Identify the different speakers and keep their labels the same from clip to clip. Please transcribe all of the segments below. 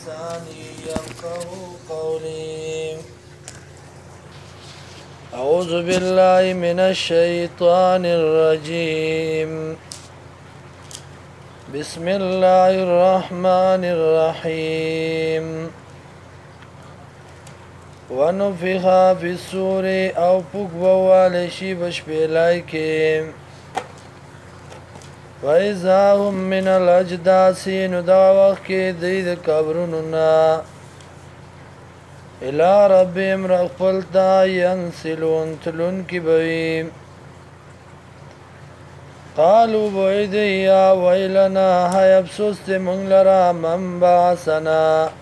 Speaker 1: بلساني يفقهوا قولي أعوذ بالله من الشيطان الرجيم بسم الله الرحمن الرحيم ونفخ في الصور او پوکوالشی بشپیلائی کے وَإِذَا هُمْ مِنَ الْأَجْدَاثِ نُدَا وَقْتِ دِيد قبرننا إِلَىٰ رَبِّهِمْ رَغْفَلْتَا يَنْسِلُونَ تلون کی بویم قالوا بویدی یا ویلنا های افسوس تی منگ لرا من بعثنا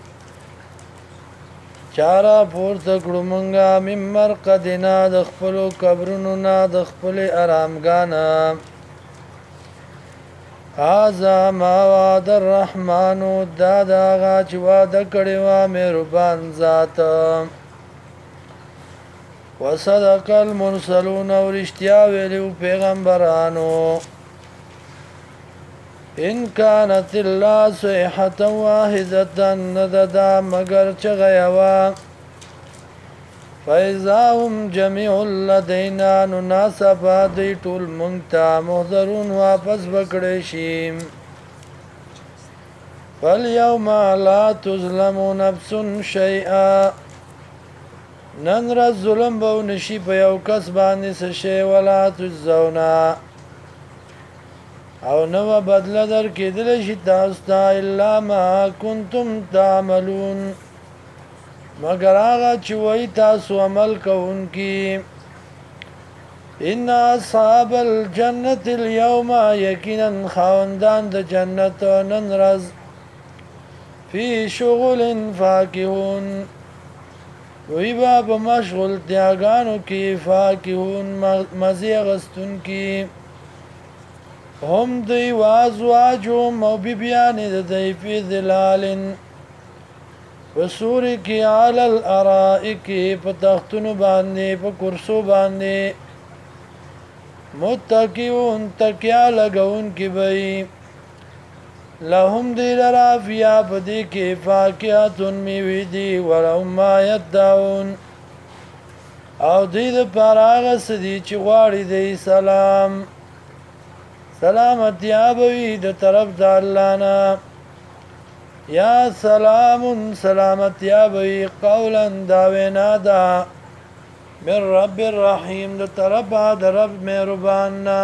Speaker 1: چارا پورته کړو مونږه من مرقدنا د خپلو قبرونو نه د خپلې ارامګانه هذا ما وعد الرحمن دا د هغه چې وعده کړې وه مهربان ذات وصدق المرسلون او رښتیا ویلي وو پیغمبرانو ان كانت الا صيحة واحدة نددا مگر چغیوا فاذا هم جميع لدينا نناسبا دی ټول مونږ محضرون واپس بکړې شي فاليوم لا تظلم نفس شيئا نن ورځ ظلم به نشي په یو کس باندې څه شی ولا تجزونا او نو بدل در کېدل شي تاسو ته الا ما کنتم تعملون مگر هغه چې وای تاسو عمل کوونکی ان اصحاب الجنه اليوم یقینا خاوندان د جنت نن ورځ فی شغل فاکهون وی باب مشغول تیاگانو کی فاکهون مزی غستون کی هم دی وازواجهم او بیبیان دی فی ظلال وسوری کی علی الارائک پا تختونو باندی پا کرسو باندی متقیون تکیا لگون کی بئی لهم دی لرافیا پدی کی فاکیاتون میوی دی ولهم ما یدعون او دی د پاراغ سدی چی غواری دی سلام سلامتی آبوی د طرف دا اللہ نا یا سلام سلامتی آبوی قولا داوینا دا من رب الرحیم د طرف دا رب مہربان نا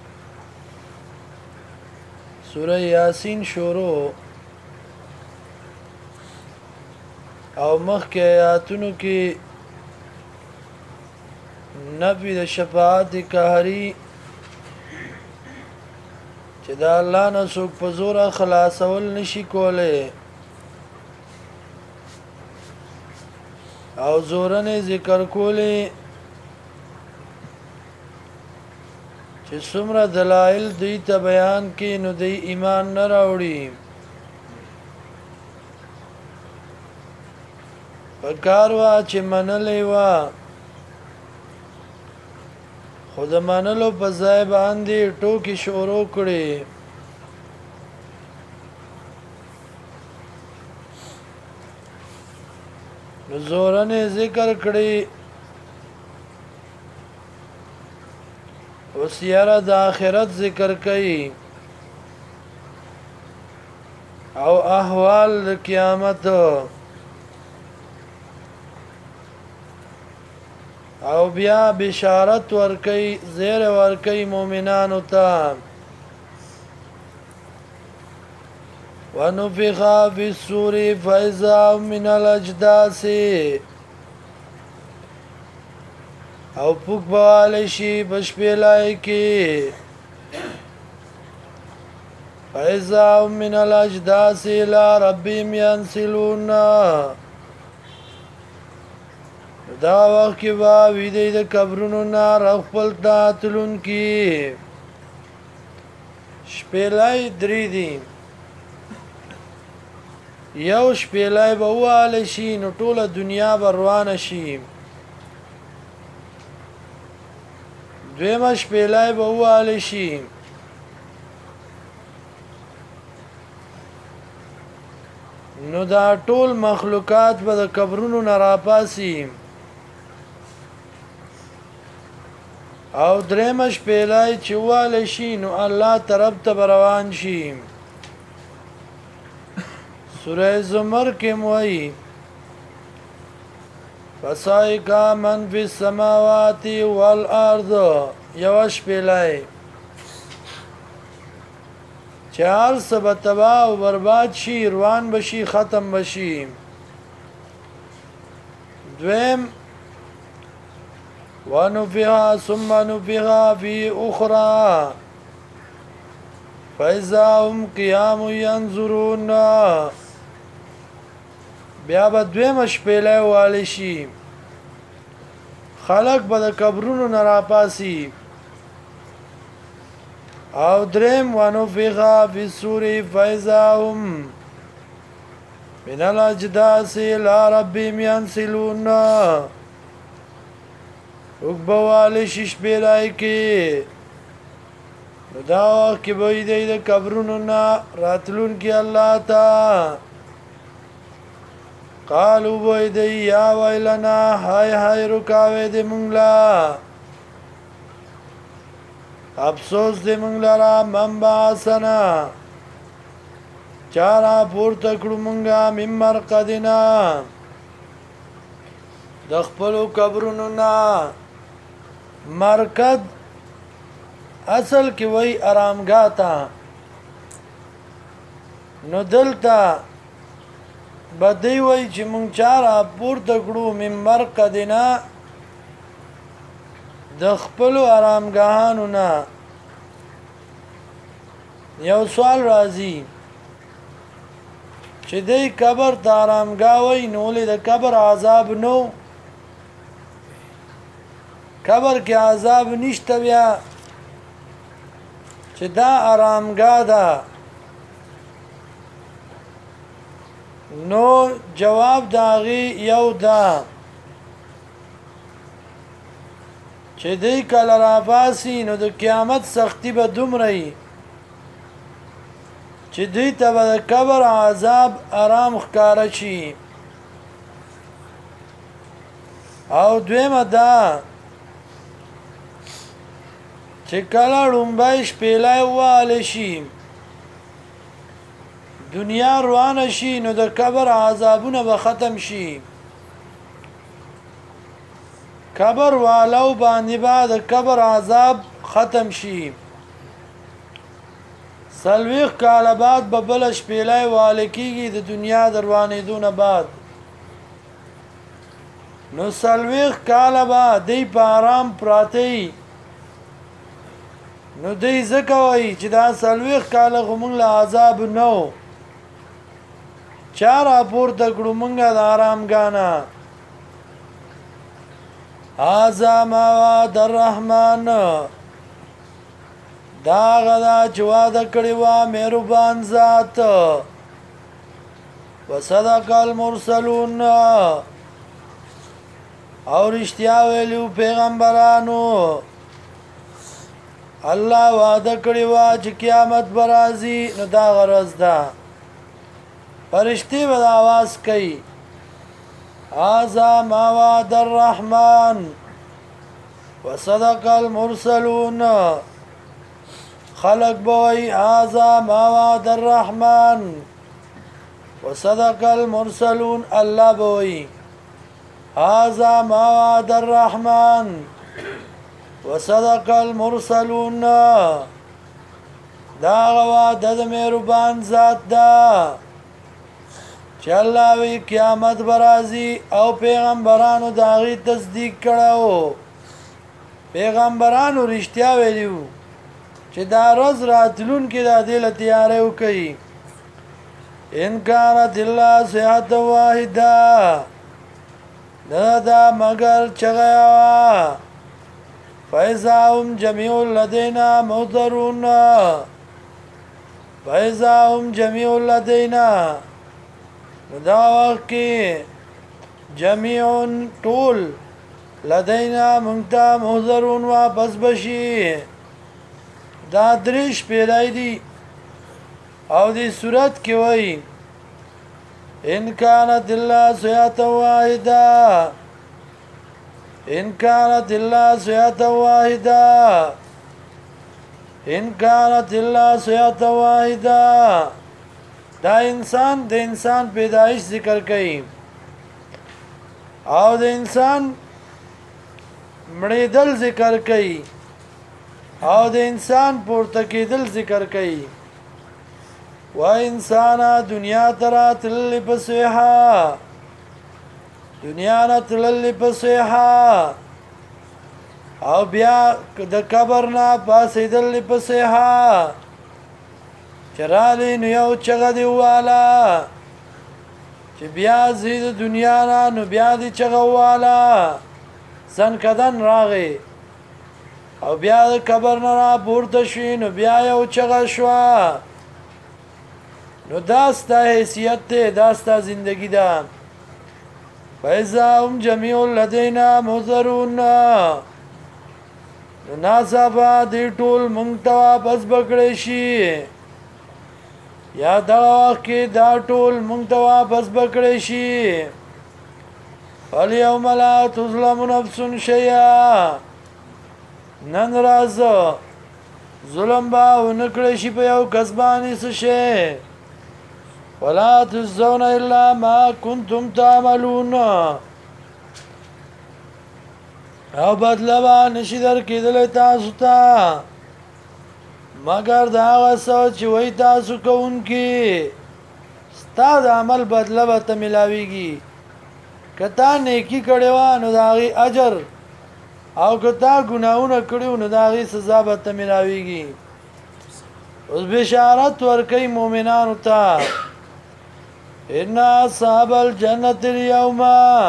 Speaker 1: سورہ یاسین شروع او مخ کے آیاتونو کی نفی د شفاعت قهری چې دا الله نه څوک په زوره خلاصول نشي کولی او زورنې ذکر کولی چې څومره دلایل دوی ته بیان کې نو دوی ایمان نه راوړي پکار وه چې منلې وه خو د منلو په ځای باندې ټوکې شروع کړې نو زورنې ذکر کړې اوس یاره د آخرت ذکر کوي او احوال د قیامت او بیا بشارت ورکی زیر ورکی مومنانو تا ونفخ فی الصور فاذا هم من الاجداث او پوک بوالشی بشپیلائی کی فاذا هم من الاجداث الى ربهم ينسلون دا وقت کی با ویدی دا قبرونو نا رخپل تاتلون کی شپیلائی دری دی یو شپیلائی با اوال شی نو طول دنیا بروان شی دویم شپیلائی با اوال شی نو دا ټول مخلوقات به د قبرونو نه راپاسي او درېمه شپېلای چې والی شي نو الله طرف ته روان شي سوره زمر کې وایي فصائقا من فی السماوات والارض یو شپېلای چې هر څه به تباه او برباد شي روان بشي ختم بشي دویم ونفخ ثم نفخ فی اخرى فاذا هم قیام ینظرون بیا به دویم شپېلای والی شي خلق به د قبرونو نه راپاسي او دریم ونفخ فی الصور فاذا هم من الاجداث الى ربهم ينسلون وګبوالی شي شپېلای کې نو دا وخت کې به دی د قبرونو نه راتلونکي الله ته قالو به دی یا ویلنا هاي هاي رکاوې دې مونږ لا افسوس دې مونږ لرا من باسنا چارا پورته کړو مونږه من مرقدنا د خپلو قبرونو نه مرکد اصل کې وای آرامګاه تا نو دلته بدی وای چې مونږ چارا پورته کړو من مرقدنا د خپلو آرامګاهانو نه یو سوال راځي چې دې قبر ته آرامګاه وای نو ولې د قبر عذاب نو قبر کې عذاب نشته بیا چې دا آرامګاه ده نو جواب داغي یو دا چې دې کله راپاسي نو د قیامت سختی به دومره چې دې ته به د قبر عذاب آرام ښکاره شي او دویمه دا چې کله ړومبی شپېلای والی شي دنیا روانه شي نو د قبر عذابونه به ختم شي قبر والو باندې به د قبر عذاب ختم شي سلويخ کاله بعد به بل شپېلای والی کېږي د دنیا د روانېدو نه بعد نو سلويخ کاله به دی په آرام پراته نو دی ځکه وایي چې دا سلويخ کاله خو مونږ له عذاب نو چا راپورته کړو مونږه د آرامګاه نه هذا ما وعد الرحمن دا غدا چې واده کړی وه مهربان ذات وصدق المرسلون او رښتیا ویلو پیغمبرانو الله وعده کړی وه چې قیامت به راځي نو دا غرض ده فرشتي به آواز کوي هذا ما وعد الرحمن وصدق المرسلون خلق بوي هذا ما وعد الرحمن وصدق المرسلون الله بوي هذا ما وعد الرحمن وصدق المرسلون دا وعده د مهربان ذات دا چې الله وی قیامت برازي او پیغمبرانو داغي تصدیق کړو پیغمبرانو رښتیا ویلو چې دا روز راتلون کې د دې لتیارې وکړي انکارت الله صحت واحده دا مگر چغیا فاذا هم جميع لدينا محضرون فاذا هم جميع لدينا دا وخت کې جميع طول لدينا مونږه محضرون واپس بشي دا درش پیدای دي او دې صورت کې وایي إن كانت إلا صيحة واحدة إن كانت إلا صيحة واحدة إن كانت إلا صيحة واحدة. دا انسان د انسان پیدایش ذکر کوي او د انسان مړېدل ذکر کوي او د انسان پورته کېدل ذکر کوي. و انسانا دنیا ترا تللی پسیحا دنیا نا تللی پسیحا او بیا د قبر نا پاسېدل پسیحا چرالی نو یو چغه دی والا چې بیا زید دنیا نا نو بیا دی چغه والا سن کدن راغی او بیا د قبر نه را پورته شوي نو بیا یو چغه شوه. نو دا ستا حیثیت دی دا ستا زندگی ده. فاذا هم جمیع لدینا محضرون نو ناڅاپه دی ټول مونږ ته واپس بکړی شي یا دغه وخت کې دا ټول مونږ ته واپس بکړی شي. فالیوم لا تظلم نفس شیئا نن راز ظلم با ونکړی شي په یو کس باندې څه شی. ولا تجزون الا ما كنتم تعملون او بدله به نشي درکېدلی تاسو ته مګر د هغه څه چې وایي تاسو کوونکي. ستا د عمل بدله به ته میلاویږي. که تا نیکي کړې وه نو د هغې اجر او که تا ګناهونه کړي وو نو د هغې سزا به ته میلاویږي. اوس بشارت ورکوي مؤمنانو ته ان اصحاب الجنة اليوم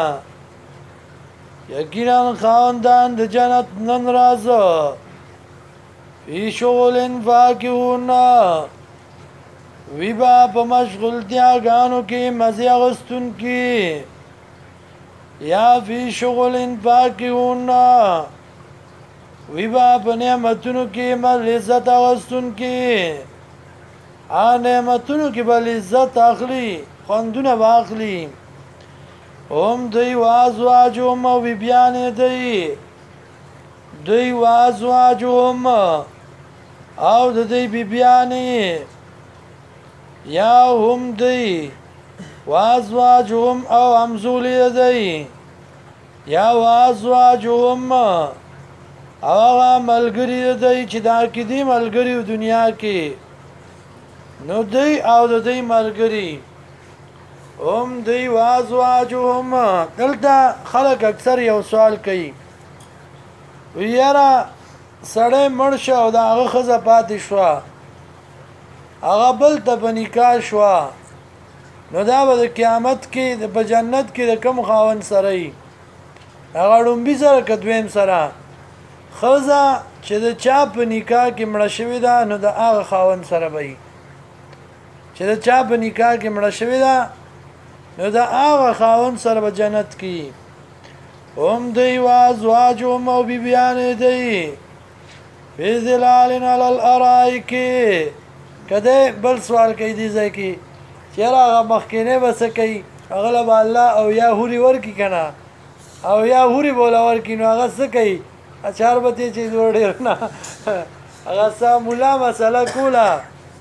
Speaker 1: یقینا خاوندان د جنت نن راځه فی شغل فاکهون وی با په مشغولتیا ګانو کې مزې اخیستونکي یا فی شغل فاکهون وی با په نعمتونو کې لذت اخیستونکي نعمتونو کې به لذت اخلي خوندونه به اخلي. هم دوی وازواجهم او بیبیانې دوی وازواجهم او د دوی بیبیانې یا هم دوی وازواجهم او همزولې دوی یا وازواجهم او هغه ملګري دوی چې دا کې دي ملګري دنیا کې نو دوی او د دوی ملګري هم دوی وازواجهم. دلته خلک اکثر یو سوال کوي یاره سړی مړ شه او د هغه ښځه پاتې شوه هغه بل ته په نکاح شوه نو دا به د قیامت کې په جنت کې د کوم خاوند سره وي هغه ړومبي سره که دویم سره ښځه چې د چا په نکاح کې مړه شوې ده نو د هغه خاوند سره به وي چې د چا په نکاح کې مړه شوې ده نو د هغه خاوند سره به جنت کې. هم دوی وازواجهم او بیبیانې دوی فی ظلال علی الارائک. که بل سوال کوي دې ځای کې چېرې هغه مخکینی به څه کوي هغه له به الله او یا هورې ورکړي که نه او یا هورې به وله ورکړي نو هغه څه کوي اچار به تې چې ډېر نه هغه څه ملا مسله کوله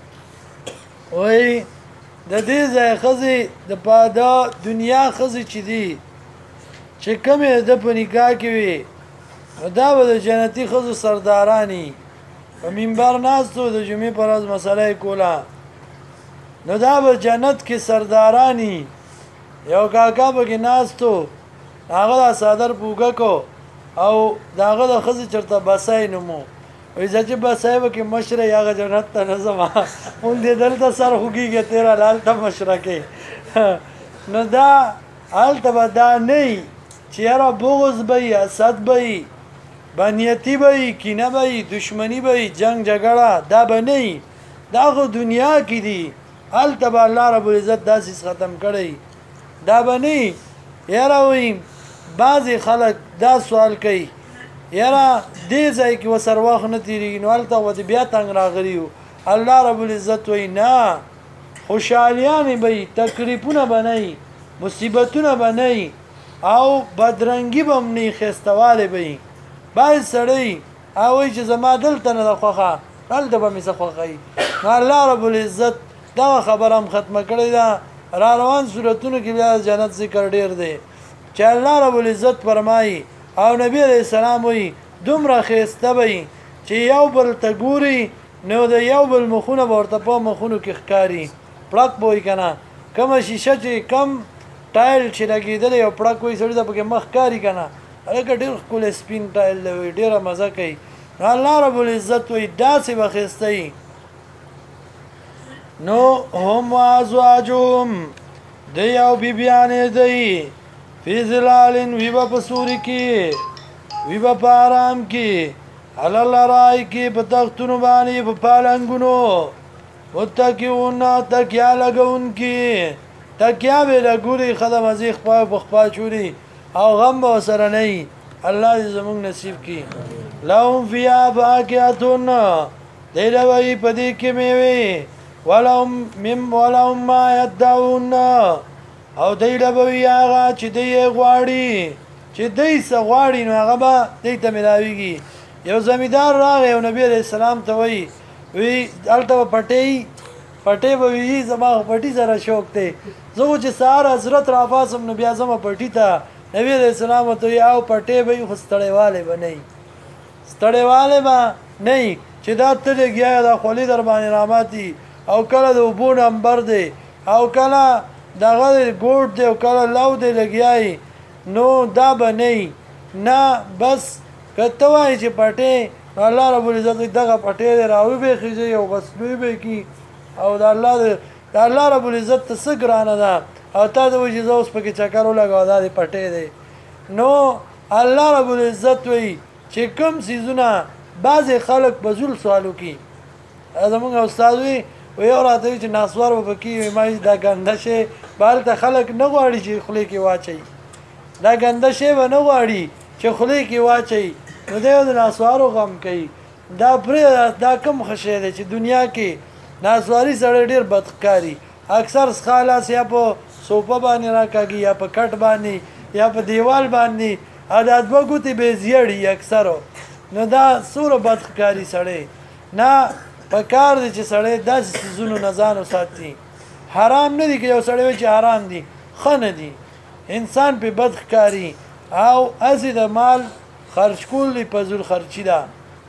Speaker 1: وایي د دې ځای ښځې د دنیا ښځې چې دي چې کومې د په نکاح کې وي نو دا به د جنتي ښځو سرداراني په منبر ناستو د جمعې په ورځ مسله یې کوله نو دا به جنت کې سرداراني یو کاکا پکې ناستو هغه دا څادر پوکه کو او د هغه د ښځې چېرته بسای نومو وایي زه چې بسای به کې مشره یې هغه جنت ته نه ځم مونږ دې دلته سر خوږېږي تېره هلته مشره کوي نو دا هلته به دا نه وي چې یاره بغض به وي حسد به وي بدنیتي به وي کینه به وي دشمني به وي جنګ جګړه دا به نه وي دا خو دنیا کې دي هلته به الله رب العزت داسې ختم کړی دا به نه وي. یاره وایي بعضې خلک دا سوال کوي یاره دې ځای کې ورسره وخت نه تېرېږي نو هلته به بیا تنګ راغلي یو الله رب العزت وایي نه خوشحالیانې به تکلیفونه به نه مصیبتونه به نه او بدرنګي به هم نه ښایستهوالی به بعض سړی وایي چې زما دلته نه ده خوښه هلته به مې څه خوښوي نو الله رب العزت دغه خبره هم ختمه کړې ده را روان صورتونو کې بیا جنت ذکر ډیر دی چې الله رب العزت فرمایي او نبی علیہ السلام وایي دومره ښایسته به چې یو بل ته ګوري نو د یو بل مخونه به ورته په مخونو کې ښکاري پړک به وي که نه کومه شیشه چې کم ټایل چې لګېدلی او پړک وي سړي ته پکې مخ ښکاري که نه هلکه ډېر ښکلی سپین ټایل دی وایي ډېره مزه کوي نو الله رب العزت وایي داسې به ښایسته وي نو هم وازواجهم دی او بیبیانې دی فی ظلال وی به په سوري کې وی به په آرام کې علی الارائک کې په تختونو باندې په پالنګونو متکئون تکیا لګونکي تکیا به لګوري ښه د مزې خوا په خوا چوري او غم به ورسره نه وي الله دې زموږ نصیب کړي لهم فیها فاکهة دی له به وي په دې کې میوې ولهم ما یدعون او دی له به وي هغه چې دی یې غواړي چې دی څه غواړي نو هغه به دی ته میلاویږي یو زمیندار راغی او نبی علیہ السلام ته وایي هلته به پټۍ به وي زما خو پټي سره شوق دی زه خو چې سهار حضرت راپاڅم نو بیا ځمه پټي ته نبی علیہ السلام ورته وایي او پټۍ به وي خو ستړیوالی به نه وي ستړیوالی به نه وي چې دا ته لګیا دا خولې در باندې راماتي او کله د اوبو نمبر دی او کله دغه دی ګوټ دی او کله لو دی لګیایي نو دا به نه وي نه بس که ته وایې چې پټۍ الله رب العزت دغه پټۍ دی راوبېخېږي او بس لوی به کي او د الله رب العزت ته څه ګرانه ده او تا ته وایي چې زه اوس پکې چکر ولګوه دا د پټۍ دی نو الله رب العزت وایي چې کوم څیزونه بعضې خلک به زول سوال وکړي زمونږ استاد وي یو راته وي چې ناسوار به پکې وي ما دا ګنده شی به هلته خلک نه غواړي چې خولې کې واچوي دا ګنده شی به نه غواړي چې خولې کې واچوي نو دی د ناسوارو غم کوي دا پرې دا کم ښه شی دی چې دنیا کې ناسواري سړی ډېر بد ښکاري اکثر څښالاس یا په صوفه باندې راکاږي یا په کټ باندې یا په دیوال باندې او دا دوه ګوتې به زیړي اکثرو نو دا څومره بد ښکاري سړی نه پکار دی چې سړی داسې څیزونو نه ځان وساتي حرام نه دي که یو سړی وایي چې حرام دي ښه نه دي انسان پې بد ښکاري او هسې د مال خرج کول دی فضول خرچي ده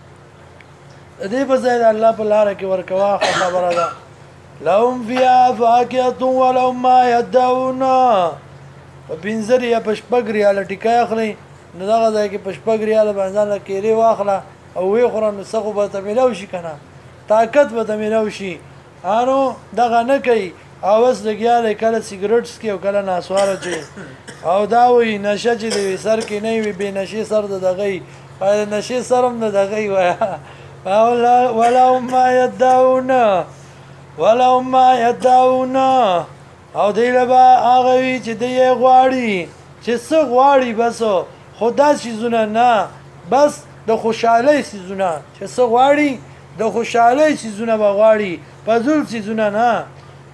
Speaker 1: د دې په ځای د الله په لاره کې ورکوه ښه خبره ده لهم فیها فاکهة ولهم ما یدعون په 15 یا په 6 ریاله ټیکای اخلئ نو دغه ځای کې په 6 ریاله باندې ځان له کیلې واخله او ویې خوره نو څه خو به ته میلاو شي که نه طاقت به ته میلاو شي نو دغه نه کوي او بس لګیا دی کله سګرټ څکي او کله ناسواره چوي او دا وایي نشه چې د سر کې نه وي بې نشې سر د دغه وي د نشې سر هم د دغه وایه ولهم ما یدعون او دی له به هغه وي چې دی یې غواړي چې څه غواړي بس خو دا څیزونه نه بس د خوشحالۍ څیزونه چې څه غواړي د خوشحالۍ څیزونه به غواړي فضول څیزونه نه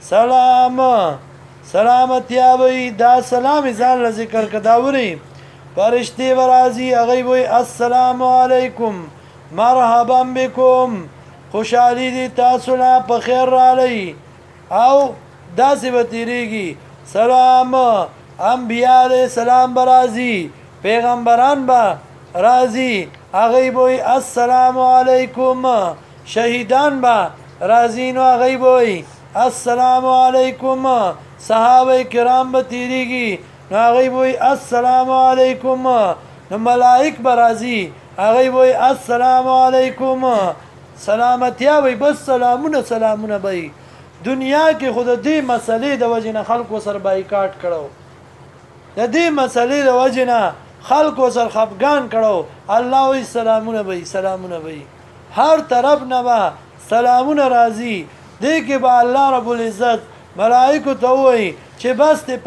Speaker 1: سلامتیا به دا سلام یې ځان له ذکر که دا وري فرشتې به راځي هغوی به وایي السلام علیکم مرحبا بکم خوشحالي دي تاسو نه په خیر رالی او داسې به تیریږي سلام انبیا علیه السلام به راځي پیغمبران به راځي هغوی به وایي السلام علیکم شهیدان به راځي نو هغوی به وایي السلام علیکم صحابه کرام به تیریږي نو هغوی به وایي السلام علیکم نو ملائک به راځي هغوی به وایي السلام علیکم سلامتیا وي بس سلامونه به وي دنیا کې خو د دې مسلې د وجې نه خلکو سره بایکاټ کړو د دې مسلې د وجې نه خلکو سره خفګان کړو الله وایي سلامونه به وي هر طرف نه به سلامونه راځي دې کې به الله رب العزت ملائکو ته وایي چې بس دې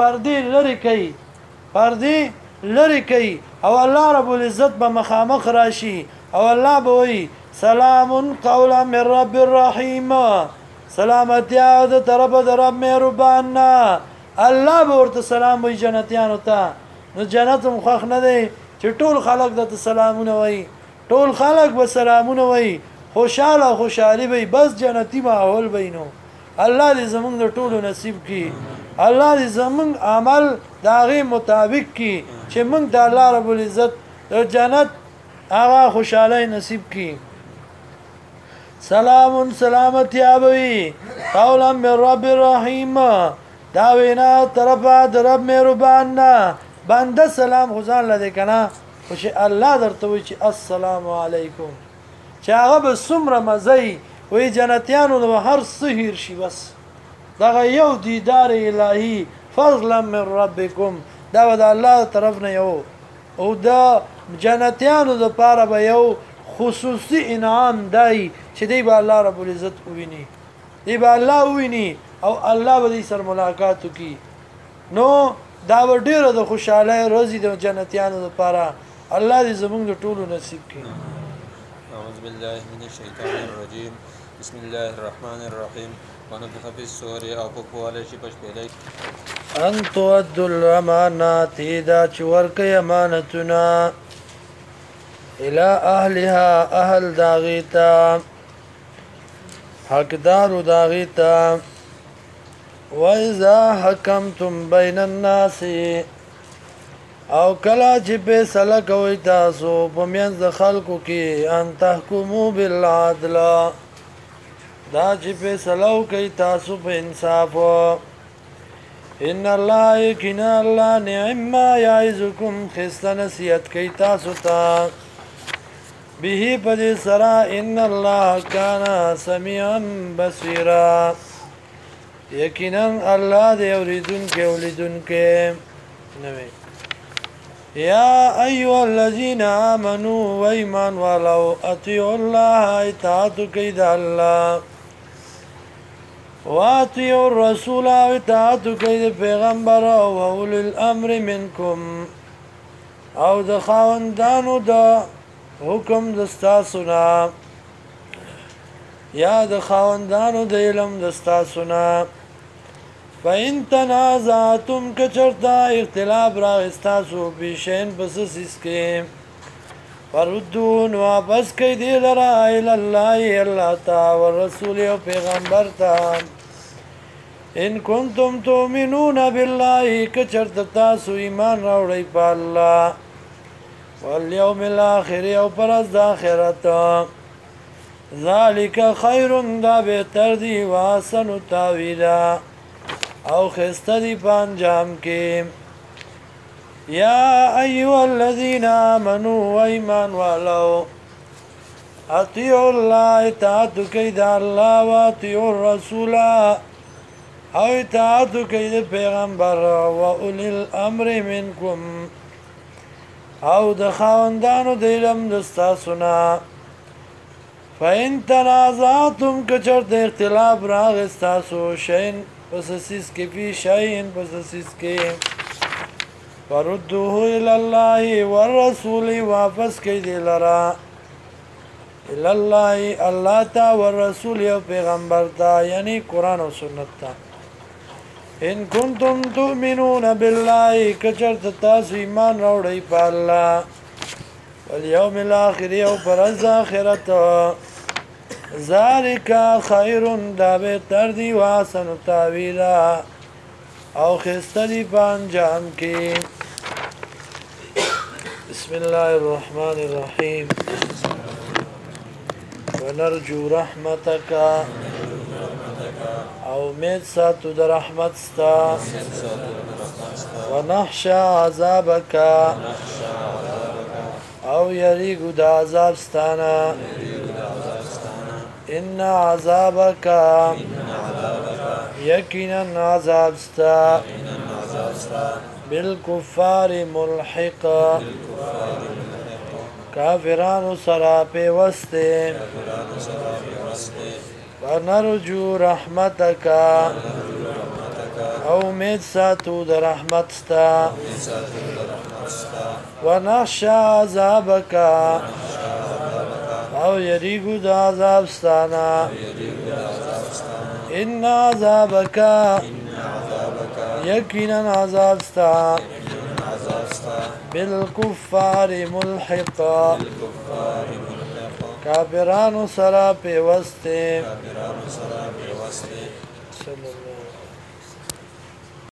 Speaker 1: پردې لرې کوي او الله رب العزت به مخامخ راشي او الله به وایي سلام قولا من رب الرحیم سلامتیا د طرف د رب مهربان نه الله به ورته سلام وي جنتیانو ته نو جنت هم خوښ نه دی چې ټول خلک د سلامونه وي ټول خلک به سلامونه وي خوشاله خوشحالي وي بس جنتی ماحول وي نو الله دې زمونږ د ټولو نصیب کړي الله دې زمونږ عمل د هغې مطابق کړي چې موږ د الله رب العزت د جنت هغه خوشحالي نصیب کړي سلام سلامتیا بوي قولا من رب الرحیم دا وینا طرفه د رب مهربان نه بنده سلام غزان لده کنه خو چې الله درته وایي چې السلام علیکم چې هغه به څومره مزه وي جنتیانو نو هر څه هیر شي بس دغه یو دیدار الهي فضلا من ربکم دا به د الله طرف نه یو او د جنتیانو دپاره به یو خصوصي انعام دی چې دی به الله رب العزت وویني دی به الله وویني او الله به دی سره ملاقات وکړي نو دا به ډېره د خوشحالۍ ورځې د جنتیانو دپاره الله دې زموږ د ټولو نصیب کړي
Speaker 2: أعوذ بالله من الشيطان الرجيم بسم الله الرحمن الرحيم ونفخ في الصور او پکواله شي پشپېدی
Speaker 1: ان تؤدوا الامانات دا چې ورکوي امانتونه الى اهلها اهل داغیتا حقدارو داغیتا وَإِذَا حَكَمْتُمْ بَيْنَ النَّاسِ او کلا چې فیصله کوئ تاسو په منځ د خلکو کې ان تحکمو بالعدل دا چې فیصله وکئ تاسو په انصاف ان الله یقینا الله نعم ما یعظکم خسته نصیحت کوي تاسو ته به په دې سره ان الله کان سمیعا بصیرا یقینا الله دې اوریدونکی ولیدونکی نوی یا ایها الذین آمنوا و ایمان والو اطیعوا الله اطاعت کوي د الله واطیعوا الرسول اطاعت کوي د پیغمبر او اولي الامر منکم او د خاوندانو د حکم د ستاسو نه یا د خاوندانو د علم د ستاسو نه فَإِن تَنَازَعْتُمْ کچرتا اختلاف راغستاسو پیشین پس سسکے فردون واپس کئی دی لرا الاللہ اللہ تا والرسول و پیغمبر تا ان کنتم تؤمنون باللہ کچرتا تاسو ایمان راوڑی پا اللہ والیوم الاخر او پرز دا آخرت ذالک خیر دا بہتر دی واسن تاویلا او خسته دی پانجام کې یا ایها الذین آمنوا و ایمان والو اطیعوا الله اطاعت کوي د الله و اطیعوا الرسول او اطاعت کوي د پیغمبر و اولی الامر منکم او د خاوندانو د علم د ستاسو نه فإن تنازعتم کچرت اختلاف راغستاسو شین پس سیس کے فی شاین پس سیس کے فردوه الاللہ والرسول واپس کی دی لرا الاللہ اللہ تا والرسول و پیغمبر تا یعنی قرآن و سنت تا ان کنتم تؤمنون باللہ کچرت تاسو ایمان روڑی پا اللہ والیوم الاخری و پرز آخرت ذالک خیر دا بہتر دی واسن تاویلا او خسته دی پانجام کی بسم اللہ الرحمن الرحیم ونرجو رحمتک او امید ساتو در رحمت ستا ونخشا عذابک او یریگو دا عذاب ستانا ان عذابک یقینا عذاب ستا بالکفار ملحق کافرانو سرا پیوسته ونرجو رحمتک او امید ساتو در رحمت ستا ونخشا عذابک او یریگو دا عذاب ستانا إن عذابك يقينا عذابستا بالكفار ملحقا كافرانو سرا پیوسته صلی الله